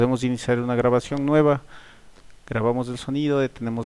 Podemos iniciar una grabación nueva, grabamos el sonido, detenemos